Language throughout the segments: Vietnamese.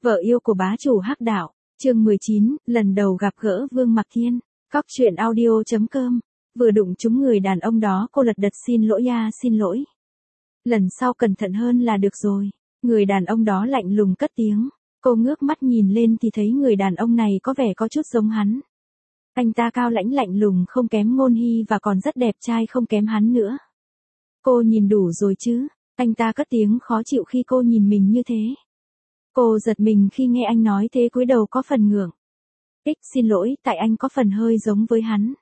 Vợ yêu của bá chủ hắc đạo, chương 19, lần đầu gặp gỡ Vương Mặc Thiên, cóc truyện audio.com, vừa đụng trúng người đàn ông đó cô lật đật xin lỗi xin lỗi. Lần sau cẩn thận hơn là được rồi, người đàn ông đó lạnh lùng cất tiếng, cô ngước mắt nhìn lên thì thấy người đàn ông này có vẻ có chút giống hắn. Anh ta cao lãnh lạnh lùng không kém Ngôn Hy và còn rất đẹp trai không kém hắn nữa. Cô nhìn đủ rồi chứ, anh ta cất tiếng khó chịu khi cô nhìn mình như thế. Cô giật mình khi nghe anh nói thế, cúi đầu có phần ngượng. Xin lỗi, tại anh có phần hơi giống với hắn.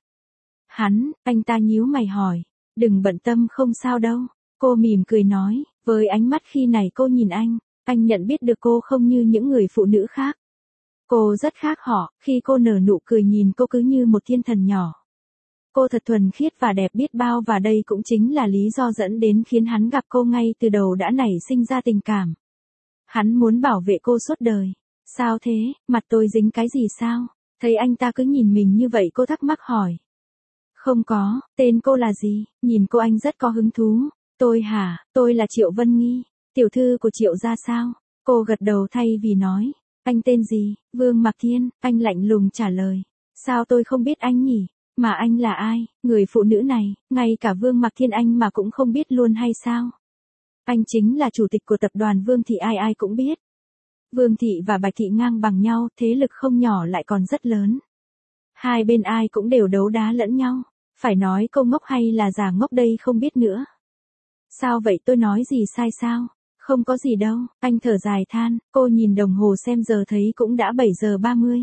Anh ta nhíu mày hỏi. Đừng bận tâm, không sao đâu. Cô mỉm cười nói, với ánh mắt khi này cô nhìn anh nhận biết được cô không như những người phụ nữ khác. Cô rất khác họ, khi cô nở nụ cười nhìn cô cứ như một thiên thần nhỏ. Cô thật thuần khiết và đẹp biết bao, và đây cũng chính là lý do dẫn đến khiến hắn gặp cô ngay từ đầu đã nảy sinh ra tình cảm. Hắn muốn bảo vệ cô suốt đời. Sao thế, mặt tôi dính cái gì sao? Thấy anh ta cứ nhìn mình như vậy cô thắc mắc hỏi. Không có, tên cô là gì? Nhìn cô anh rất có hứng thú. Tôi hả, tôi là Triệu Vân Nghi, tiểu thư của Triệu gia sao? Cô gật đầu thay vì nói. Anh tên gì? Vương Mặc Thiên, anh lạnh lùng trả lời. Sao tôi không biết anh nhỉ? Mà anh là ai? Người phụ nữ này, ngay cả Vương Mặc Thiên anh mà cũng không biết luôn hay sao? Anh chính là chủ tịch của tập đoàn Vương Thị, ai cũng biết. Vương Thị và Bạch Thị ngang bằng nhau, thế lực không nhỏ lại còn rất lớn. Hai bên ai cũng đều đấu đá lẫn nhau. Phải nói câu ngốc hay là giả ngốc đây không biết nữa. Sao vậy, tôi nói gì sai sao? Không có gì đâu, anh thở dài than. Cô nhìn đồng hồ xem giờ thấy cũng đã 7:30.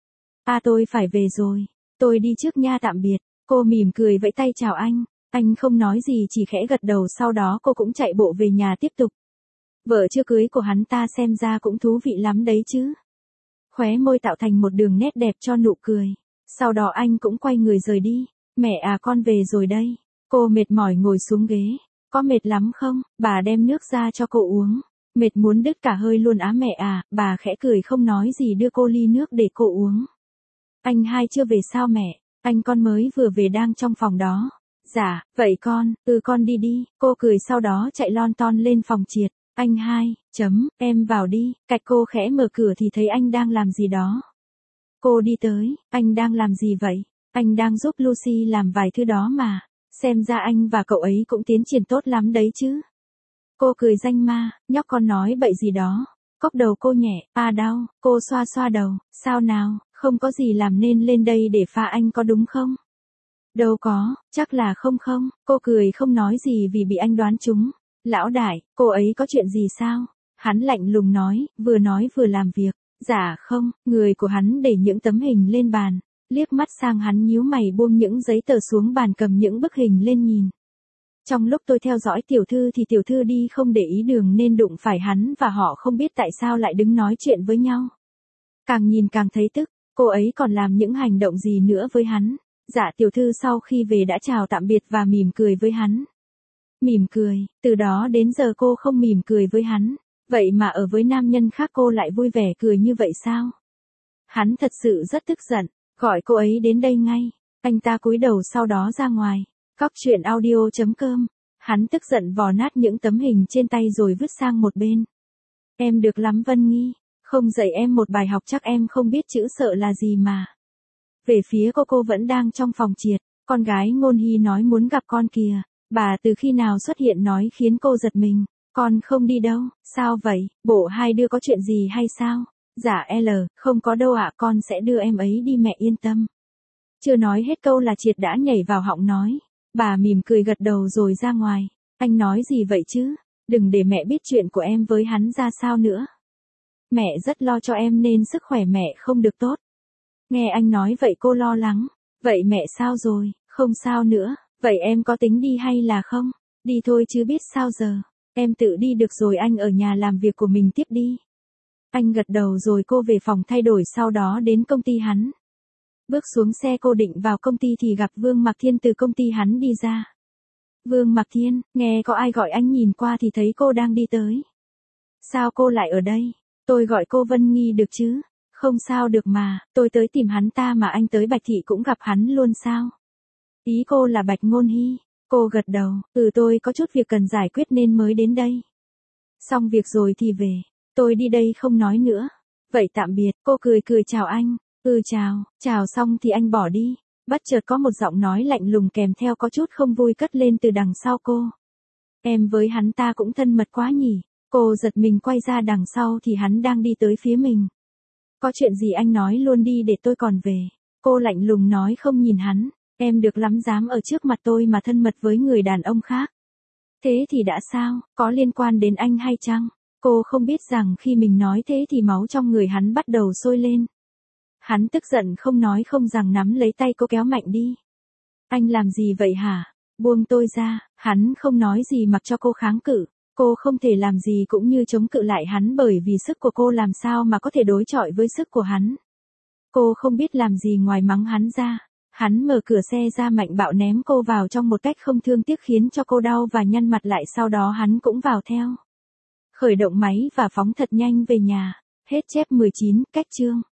Tôi phải về rồi. Tôi đi trước nha, tạm biệt. Cô mỉm cười vẫy tay chào anh. Anh không nói gì, chỉ khẽ gật đầu, sau đó cô cũng chạy bộ về nhà tiếp tục. Vợ chưa cưới của hắn ta xem ra cũng thú vị lắm đấy chứ. Khóe môi tạo thành một đường nét đẹp cho nụ cười. Sau đó anh cũng quay người rời đi. Mẹ à, con về rồi đây. Cô mệt mỏi ngồi xuống ghế. Có mệt lắm không? Bà đem nước ra cho cô uống. Mệt muốn đứt cả hơi luôn á mẹ à. Bà khẽ cười không nói gì đưa cô ly nước để cô uống. Anh hai chưa về sao mẹ? Anh con mới vừa về, đang trong phòng đó. Dạ, vậy con, con đi đi. Cô cười sau đó chạy lon ton lên phòng triệt. Anh hai, em vào đi. Cạch cô khẽ mở cửa thì thấy anh đang làm gì đó. Cô đi tới, anh đang làm gì vậy? Anh đang giúp Lucy làm vài thứ đó mà. Xem ra anh và cậu ấy cũng tiến triển tốt lắm đấy chứ. Cô cười danh ma, nhóc con nói bậy gì đó. Cốc đầu cô nhẹ, đau. Cô xoa xoa đầu, sao nào, không có gì làm nên lên đây để pha anh có đúng không? Đâu có, chắc là không. Cô cười không nói gì vì bị anh đoán trúng. Lão đại, cô ấy có chuyện gì sao? Hắn lạnh lùng nói vừa làm việc. Dạ không, người của hắn để những tấm hình lên bàn. Liếc mắt sang hắn nhíu mày buông những giấy tờ xuống bàn, cầm những bức hình lên nhìn. Trong lúc tôi theo dõi tiểu thư thì tiểu thư đi không để ý đường nên đụng phải hắn, và họ không biết tại sao lại đứng nói chuyện với nhau. Càng nhìn càng thấy tức, cô ấy còn làm những hành động gì nữa với hắn. Dạ tiểu thư sau khi về đã chào tạm biệt và mỉm cười với hắn. Mỉm cười, từ đó đến giờ cô không mỉm cười với hắn. Vậy mà ở với nam nhân khác cô lại vui vẻ cười như vậy sao? Hắn thật sự rất tức giận, gọi cô ấy đến đây ngay. Anh ta cúi đầu sau đó ra ngoài. Cóc truyện audio.com. Hắn tức giận vò nát những tấm hình trên tay rồi vứt sang một bên. Em được lắm Vân Nghi, không dạy em một bài học chắc em không biết chữ sợ là gì mà. Về phía cô vẫn đang trong phòng triệt. Con gái Ngôn Hy nói muốn gặp con kìa. Bà từ khi nào xuất hiện nói khiến cô giật mình. Con không đi đâu. Sao vậy, bộ hai đứa có chuyện gì hay sao? Dạ không có đâu ạ, con sẽ đưa em ấy đi mẹ yên tâm. Chưa nói hết câu là triệt đã nhảy vào họng nói. Bà mỉm cười gật đầu rồi ra ngoài. Anh nói gì vậy chứ? Đừng để mẹ biết chuyện của em với hắn ra sao nữa. Mẹ rất lo cho em nên sức khỏe mẹ không được tốt. Nghe anh nói vậy cô lo lắng. Vậy mẹ sao rồi? Không sao nữa. Vậy em có tính đi hay là không? Đi thôi chứ biết sao giờ. Em tự đi được rồi, anh ở nhà làm việc của mình tiếp đi. Anh gật đầu rồi cô về phòng thay đổi, sau đó đến công ty hắn. Bước xuống xe cô định vào công ty thì gặp Vương Mặc Thiên từ công ty hắn đi ra. Vương Mặc Thiên, nghe có ai gọi anh, nhìn qua thì thấy cô đang đi tới. Sao cô lại ở đây? Tôi gọi cô Vân Nghi được chứ? Không sao được mà, tôi tới tìm hắn ta mà anh tới Bạch Thị cũng gặp hắn luôn sao? Ý cô là Bạch Ngôn Hy. Cô gật đầu, tôi có chút việc cần giải quyết nên mới đến đây. Xong việc rồi thì về, tôi đi đây không nói nữa. Vậy tạm biệt, cô cười cười chào anh. Chào, chào xong thì anh bỏ đi. Bất chợt có một giọng nói lạnh lùng kèm theo có chút không vui cất lên từ đằng sau cô. Em với hắn ta cũng thân mật quá nhỉ. Cô giật mình quay ra đằng sau thì hắn đang đi tới phía mình. Có chuyện gì anh nói luôn đi để tôi còn về. Cô lạnh lùng nói không nhìn hắn. Em được lắm dám ở trước mặt tôi mà thân mật với người đàn ông khác. Thế thì đã sao, có liên quan đến anh hay chăng? Cô không biết rằng khi mình nói thế thì máu trong người hắn bắt đầu sôi lên. Hắn tức giận không nói không rằng nắm lấy tay cô kéo mạnh đi. Anh làm gì vậy hả? Buông tôi ra, hắn không nói gì mặc cho cô kháng cự. Cô không thể làm gì cũng như chống cự lại hắn bởi vì sức của cô làm sao mà có thể đối chọi với sức của hắn. Cô không biết làm gì ngoài mắng hắn ra. Hắn mở cửa xe ra mạnh bạo ném cô vào trong một cách không thương tiếc khiến cho cô đau và nhăn mặt lại, sau đó hắn cũng vào theo. Khởi động máy và phóng thật nhanh về nhà. Hết chép 19, cách chương.